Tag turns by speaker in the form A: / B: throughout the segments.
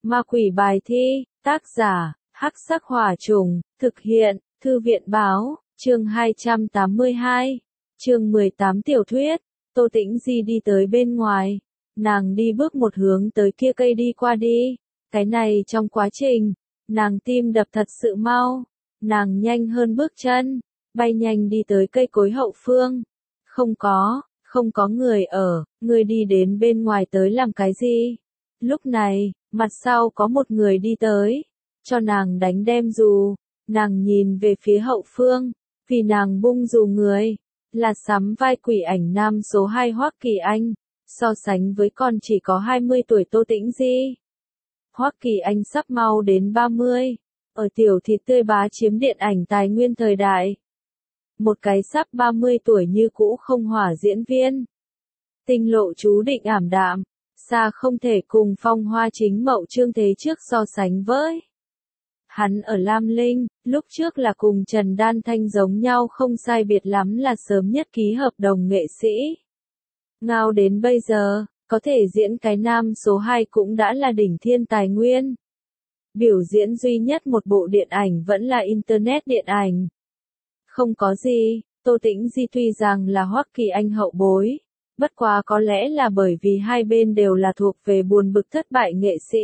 A: Ma quỷ bài thi, tác giả, Hắc Sắc Hỏa Trùng, thực hiện, Thư viện báo, chương 282, chương 18 tiểu thuyết, Tô Tĩnh Di đi tới bên ngoài, nàng đi bước một hướng tới kia cây đi qua đi, cái này trong quá trình, nàng tim đập thật sự mau, nàng nhanh hơn bước chân, bay nhanh đi tới cây cối hậu phương, không có người ở, người đi đến bên ngoài tới làm cái gì? Lúc này, mặt sau có một người đi tới, cho nàng đánh đem dù, nàng nhìn về phía hậu phương, vì nàng bung dù người, là sắm vai quỷ ảnh nam số 2 Hoắc Kỳ Anh, so sánh với con chỉ có 20 tuổi Tô Tĩnh Di. Hoắc Kỳ Anh sắp mau đến 30, ở tiểu thịt tươi bá chiếm điện ảnh tài nguyên thời đại. Một cái sắp 30 tuổi như cũ không hỏa diễn viên. Tinh lộ chú định ảm đạm, xa không thể cùng phong hoa chính mậu Trương Thế Trước so sánh với. Hắn ở Lam Linh, lúc trước là cùng Trần Đan Thanh giống nhau không sai biệt lắm là sớm nhất ký hợp đồng nghệ sĩ. Ngao đến bây giờ, có thể diễn cái nam số 2 cũng đã là đỉnh thiên tài nguyên. Biểu diễn duy nhất một bộ điện ảnh vẫn là Internet điện ảnh. Không có gì, Tô Tĩnh Di tuy rằng là Hoắc Kỳ Anh hậu bối, bất quá có lẽ là bởi vì hai bên đều là thuộc về buồn bực thất bại nghệ sĩ.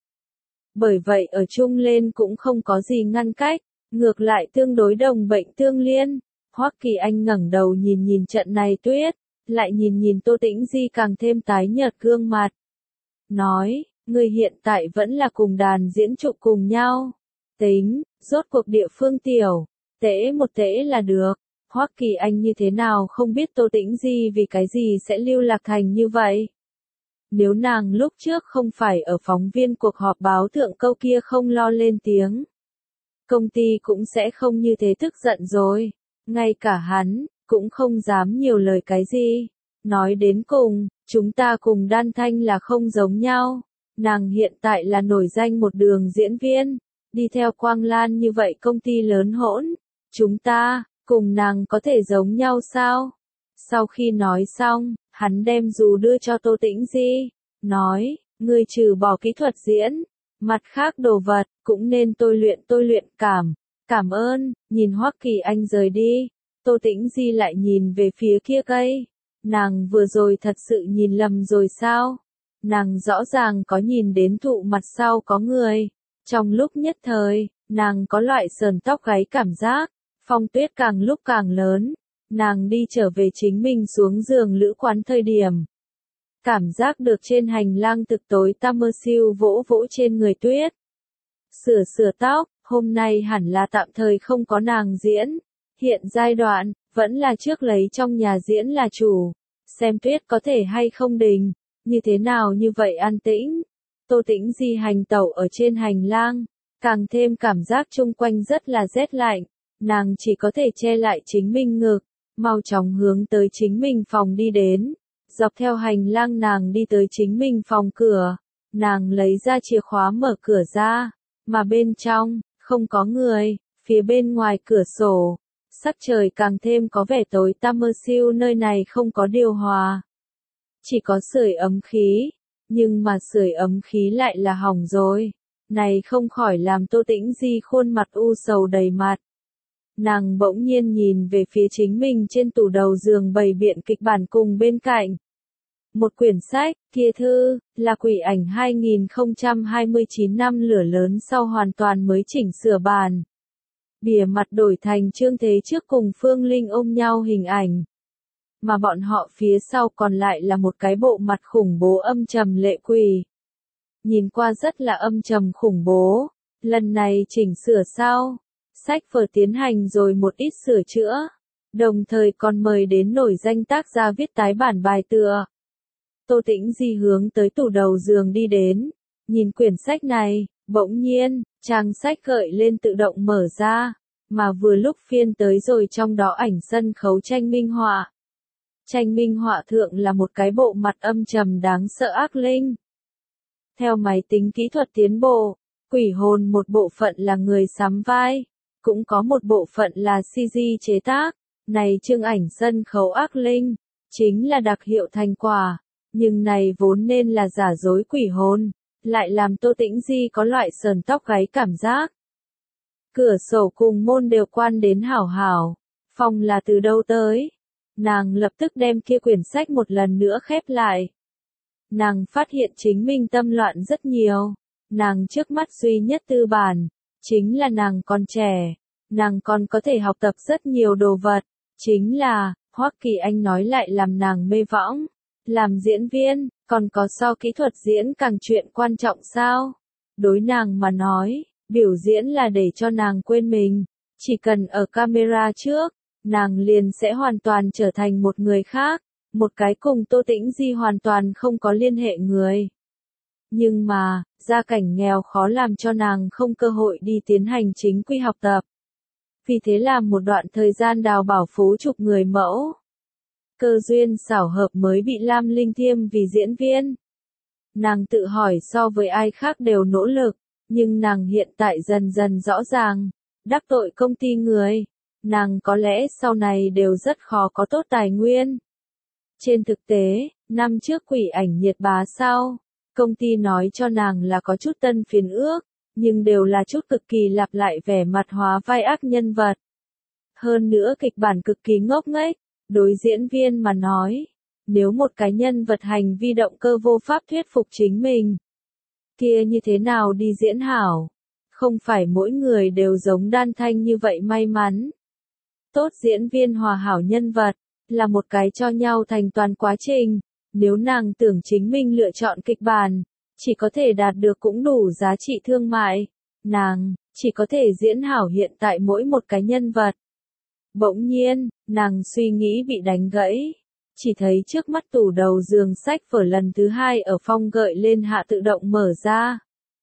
A: Bởi vậy ở chung lên cũng không có gì ngăn cách, ngược lại tương đối đồng bệnh tương liên. Hoắc Kỳ Anh ngẩng đầu nhìn trận này tuyết, lại nhìn Tô Tĩnh Di càng thêm tái nhợt gương mặt. Nói, người hiện tại vẫn là cùng đàn diễn trụ cùng nhau. Tính, rốt cuộc địa phương tiểu, tễ một tễ là được. Hoắc Kỳ Anh như thế nào không biết Tô Tĩnh Di vì cái gì sẽ lưu lạc thành như vậy. Nếu nàng lúc trước không phải ở phóng viên cuộc họp báo thượng câu kia không lo lên tiếng, công ty cũng sẽ không như thế tức giận rồi. Ngay cả hắn, cũng không dám nhiều lời cái gì. Nói đến cùng, chúng ta cùng Đan Thanh là không giống nhau. Nàng hiện tại là nổi danh một đường diễn viên, đi theo Quang Lan như vậy công ty lớn hỗn. Chúng ta, cùng nàng có thể giống nhau sao? Sau khi nói xong, hắn đem dù đưa cho Tô Tĩnh Di, nói, ngươi trừ bỏ kỹ thuật diễn, mặt khác đồ vật, cũng nên tôi luyện cảm ơn. Nhìn Hoắc Kỳ Anh rời đi, Tô Tĩnh Di lại nhìn về phía kia cây, nàng vừa rồi thật sự nhìn lầm rồi sao? Nàng rõ ràng có nhìn đến thụ mặt sau có người, trong lúc nhất thời, nàng có loại sờn tóc gáy cảm giác. Phong tuyết càng lúc càng lớn, nàng đi trở về chính mình xuống giường lữ quán thời điểm. Cảm giác được trên hành lang thực tối tăm mơ siêu vỗ vỗ trên người tuyết. Sửa tóc, hôm nay hẳn là tạm thời không có nàng diễn. Hiện giai đoạn, vẫn là trước lấy trong nhà diễn là chủ. Xem tuyết có thể hay không đình, như thế nào như vậy an tĩnh. Tô Tĩnh Di hành tẩu ở trên hành lang, càng thêm cảm giác chung quanh rất là rét lạnh. Nàng chỉ có thể che lại chính mình ngực, mau chóng hướng tới chính mình phòng đi đến. Dọc theo hành lang nàng đi tới chính mình phòng cửa, nàng lấy ra chìa khóa mở cửa ra, mà bên trong, không có người, phía bên ngoài cửa sổ, sắc trời càng thêm có vẻ tối tăm mơ siêu, nơi này không có điều hòa. Chỉ có sưởi ấm khí, nhưng mà sưởi ấm khí lại là hỏng rồi, này không khỏi làm Tô Tĩnh Di khuôn mặt u sầu đầy mặt. Nàng bỗng nhiên nhìn về phía chính mình trên tủ đầu giường bày biện kịch bản cùng bên cạnh. Một quyển sách, kia thư, là Quỷ Ảnh 2029 năm lửa lớn sau hoàn toàn mới chỉnh sửa bản. Bìa mặt đổi thành Trương Thế Trước cùng Phương Linh ôm nhau hình ảnh. Mà bọn họ phía sau còn lại là một cái bộ mặt khủng bố âm trầm lệ quỷ. Nhìn qua rất là âm trầm khủng bố, lần này chỉnh sửa sau. Sách vở tiến hành rồi một ít sửa chữa, đồng thời còn mời đến nổi danh tác gia viết tái bản bài tựa. Tô Tĩnh Di hướng tới tủ đầu giường đi đến, nhìn quyển sách này, bỗng nhiên, trang sách gợi lên tự động mở ra, mà vừa lúc phiên tới rồi trong đó ảnh sân khấu tranh minh họa. Tranh minh họa thượng là một cái bộ mặt âm trầm đáng sợ ác linh. Theo máy tính kỹ thuật tiến bộ, quỷ hồn một bộ phận là người sắm vai. Cũng có một bộ phận là CG chế tác, này chương ảnh sân khấu ác linh, chính là đặc hiệu thành quả, nhưng này vốn nên là giả dối quỷ hồn, lại làm Tô Tĩnh Di có loại sờn tóc gáy cảm giác. Cửa sổ cùng môn đều quan đến hảo hảo, phòng là từ đâu tới? Nàng lập tức đem kia quyển sách một lần nữa khép lại. Nàng phát hiện chính mình tâm loạn rất nhiều. Nàng trước mắt duy nhất tư bản, chính là nàng còn trẻ. Nàng còn có thể học tập rất nhiều đồ vật. Chính là, Hoắc Kỳ Anh nói lại làm nàng mê võng. Làm diễn viên, còn có so kỹ thuật diễn càng chuyện quan trọng sao? Đối nàng mà nói, biểu diễn là để cho nàng quên mình. Chỉ cần ở camera trước, nàng liền sẽ hoàn toàn trở thành một người khác. Một cái cùng Tô Tĩnh Di hoàn toàn không có liên hệ người. Nhưng mà, gia cảnh nghèo khó làm cho nàng không cơ hội đi tiến hành chính quy học tập. Vì thế làm một đoạn thời gian đào bảo phú chụp người mẫu. Cơ duyên xảo hợp mới bị Lam Linh Thiêm vì diễn viên. Nàng tự hỏi so với ai khác đều nỗ lực, nhưng nàng hiện tại dần dần rõ ràng, đắc tội công ty người, nàng có lẽ sau này đều rất khó có tốt tài nguyên. Trên thực tế, năm trước Quỷ Ảnh nhiệt bá sau, công ty nói cho nàng là có chút tân phiến ước, nhưng đều là chút cực kỳ lặp lại vẻ mặt hóa vai ác nhân vật. Hơn nữa kịch bản cực kỳ ngốc nghếch, đối diễn viên mà nói, nếu một cái nhân vật hành vi động cơ vô pháp thuyết phục chính mình, kia như thế nào đi diễn hảo? Không phải mỗi người đều giống Đan Thanh như vậy may mắn. Tốt diễn viên hòa hảo nhân vật, là một cái cho nhau thành toàn quá trình. Nếu nàng tưởng chính mình lựa chọn kịch bản, chỉ có thể đạt được cũng đủ giá trị thương mại, nàng chỉ có thể diễn hảo hiện tại mỗi một cái nhân vật. Bỗng nhiên, nàng suy nghĩ bị đánh gãy, chỉ thấy trước mắt tủ đầu giường sách vở lần thứ hai ở phong gợi lên hạ tự động mở ra.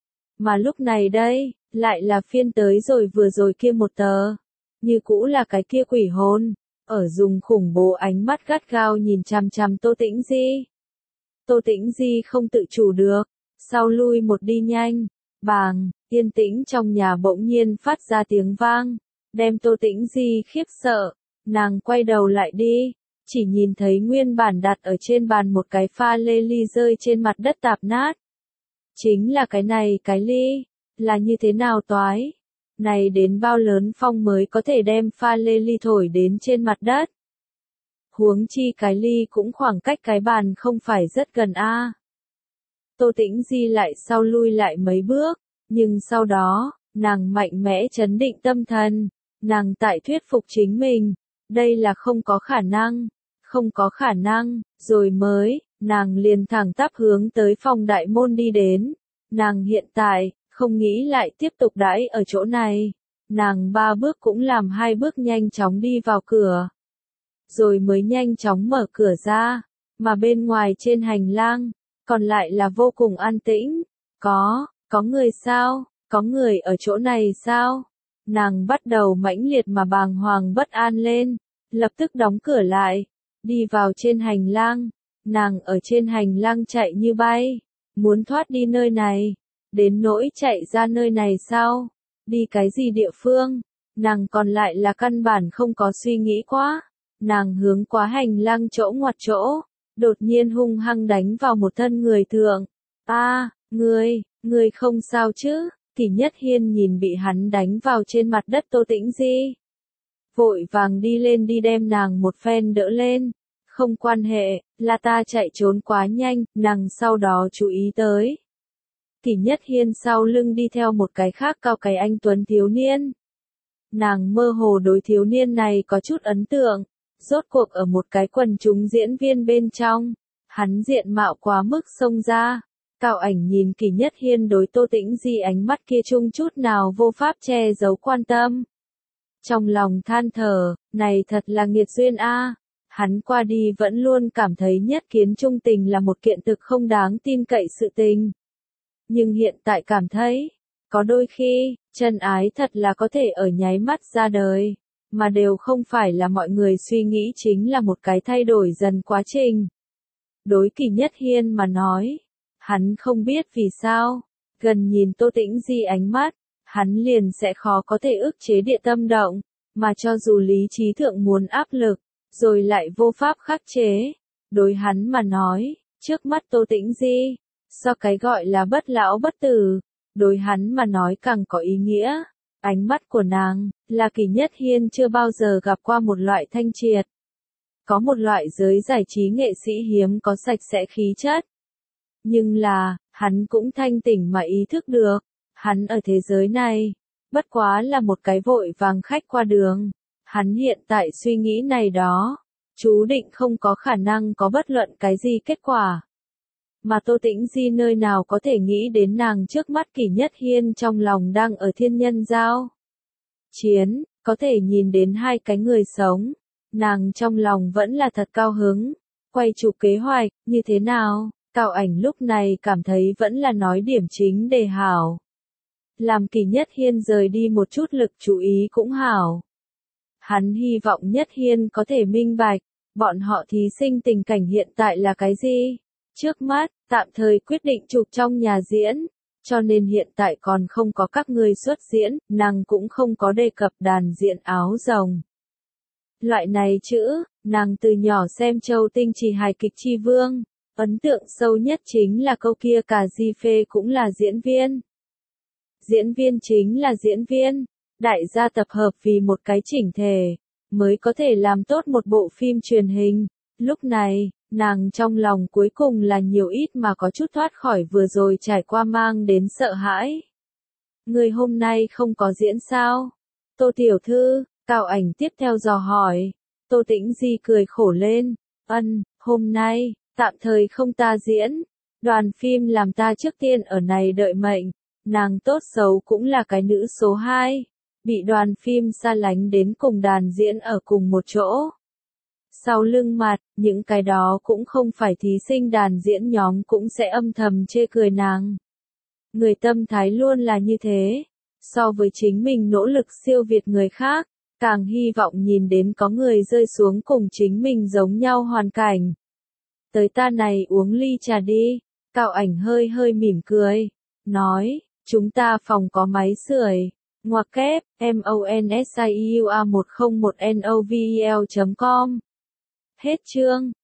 A: Mà lúc này đây, lại là phiên tới rồi vừa rồi kia một tờ, như cũ là cái kia quỷ hồn, ở dùng khủng bố ánh mắt gắt gao nhìn chằm chằm Tô Tĩnh Di. Tô Tĩnh Di không tự chủ được, sau lui một đi nhanh, bàng, yên tĩnh trong nhà bỗng nhiên phát ra tiếng vang, đem Tô Tĩnh Di khiếp sợ, nàng quay đầu lại đi, chỉ nhìn thấy nguyên bản đặt ở trên bàn một cái pha lê ly rơi trên mặt đất tạp nát. Chính là cái này cái ly, là như thế nào toái? Này đến bao lớn phong mới có thể đem pha lê ly thổi đến trên mặt đất? Huống chi cái ly cũng khoảng cách cái bàn không phải rất gần a. Tô Tĩnh Di lại sau lui lại mấy bước, nhưng sau đó, nàng mạnh mẽ trấn định tâm thần, nàng tại thuyết phục chính mình, đây là không có khả năng, không có khả năng, rồi mới, nàng liền thẳng tắp hướng tới phòng đại môn đi đến, nàng hiện tại, không nghĩ lại tiếp tục đãi ở chỗ này, nàng 3 bước cũng làm 2 bước nhanh chóng đi vào cửa, rồi mới nhanh chóng mở cửa ra, mà bên ngoài trên hành lang, còn lại là vô cùng an tĩnh, có người sao, có người ở chỗ này sao, nàng bắt đầu mãnh liệt mà bàng hoàng bất an lên, lập tức đóng cửa lại, đi vào trên hành lang, nàng ở trên hành lang chạy như bay, muốn thoát đi nơi này, đến nỗi chạy ra nơi này sao, đi cái gì địa phương, nàng còn lại là căn bản không có suy nghĩ quá, nàng hướng qua hành lang chỗ ngoặt chỗ, đột nhiên hung hăng đánh vào một thân người thượng, ngươi không sao chứ, Kỷ Nhất Hiên nhìn bị hắn đánh vào trên mặt đất Tô Tĩnh Di, vội vàng đi lên đi đem nàng một phen đỡ lên, không quan hệ, là ta chạy trốn quá nhanh, nàng sau đó chú ý tới. Kỷ Nhất Hiên sau lưng đi theo một cái khác cao cái anh tuấn thiếu niên. Nàng mơ hồ đối thiếu niên này có chút ấn tượng, rốt cuộc ở một cái quần chúng diễn viên bên trong, hắn diện mạo quá mức xông ra. Cao ảnh nhìn Kỷ Nhất Hiên đối Tô Tĩnh Di ánh mắt kia chung chút nào vô pháp che giấu quan tâm. Trong lòng than thở, này thật là nghiệt duyên a. Hắn qua đi vẫn luôn cảm thấy nhất kiến trung tình là một kiện thực không đáng tin cậy sự tình. Nhưng hiện tại cảm thấy, có đôi khi, chân ái thật là có thể ở nháy mắt ra đời, mà đều không phải là mọi người suy nghĩ chính là một cái thay đổi dần quá trình. Đối Kỷ Nhất Hiên mà nói, hắn không biết vì sao, gần nhìn Tô Tĩnh Di ánh mắt, hắn liền sẽ khó có thể ức chế địa tâm động, mà cho dù lý trí thượng muốn áp lực, rồi lại vô pháp khắc chế. Đối hắn mà nói, trước mắt Tô Tĩnh Di, Do cái gọi là bất lão bất tử, đối hắn mà nói càng có ý nghĩa. Ánh mắt của nàng, là Kỳ Nhất Hiên chưa bao giờ gặp qua một loại thanh triệt. Có một loại giới giải trí nghệ sĩ hiếm có sạch sẽ khí chất. Nhưng là, hắn cũng thanh tỉnh mà ý thức được, hắn ở thế giới này, bất quá là một cái vội vàng khách qua đường. Hắn hiện tại suy nghĩ này đó, chú định không có khả năng có bất luận cái gì kết quả. Mà Tô Tĩnh Di nơi nào có thể nghĩ đến nàng trước mắt Kỳ Nhất Hiên trong lòng đang ở thiên nhân giao chiến, có thể nhìn đến hai cái người sống. Nàng trong lòng vẫn là thật cao hứng, quay chụp kế hoạch, như thế nào, Cao Ảnh lúc này cảm thấy vẫn là nói điểm chính để hảo. Làm Kỳ Nhất Hiên rời đi một chút lực chú ý cũng hảo. Hắn hy vọng Nhất Hiên có thể minh bạch, bọn họ thí sinh tình cảnh hiện tại là cái gì? Trước mắt, tạm thời quyết định chụp trong nhà diễn, cho nên hiện tại còn không có các người xuất diễn, nàng cũng không có đề cập đàn diễn áo rồng. Loại này chữ, nàng từ nhỏ xem Châu Tinh Trì hài kịch Tri Vương, ấn tượng sâu nhất chính là câu kia cả Di Phê cũng là diễn viên. Diễn viên chính là diễn viên, đại gia tập hợp vì một cái chỉnh thể, mới có thể làm tốt một bộ phim truyền hình. Lúc này, nàng trong lòng cuối cùng là nhiều ít mà có chút thoát khỏi vừa rồi trải qua mang đến sợ hãi. Người hôm nay không có diễn sao? Tô tiểu thư, Cao Ảnh tiếp theo dò hỏi. Tô Tĩnh Di cười khổ lên. Hôm nay, tạm thời không ta diễn. Đoàn phim làm ta trước tiên ở này đợi mệnh. Nàng tốt xấu cũng là cái nữ số 2. Bị đoàn phim xa lánh đến cùng đàn diễn ở cùng một chỗ. Sau lưng mặt, những cái đó cũng không phải thí sinh đàn diễn nhóm cũng sẽ âm thầm chê cười nàng. Người tâm thái luôn là như thế. So với chính mình nỗ lực siêu việt người khác, càng hy vọng nhìn đến có người rơi xuống cùng chính mình giống nhau hoàn cảnh. Tới ta này uống ly trà đi. Cao Ảnh hơi hơi mỉm cười. Nói, chúng ta phòng có máy sưởi. Ngoặc kép, MONSIUA101NOVEL.com. Hết chương.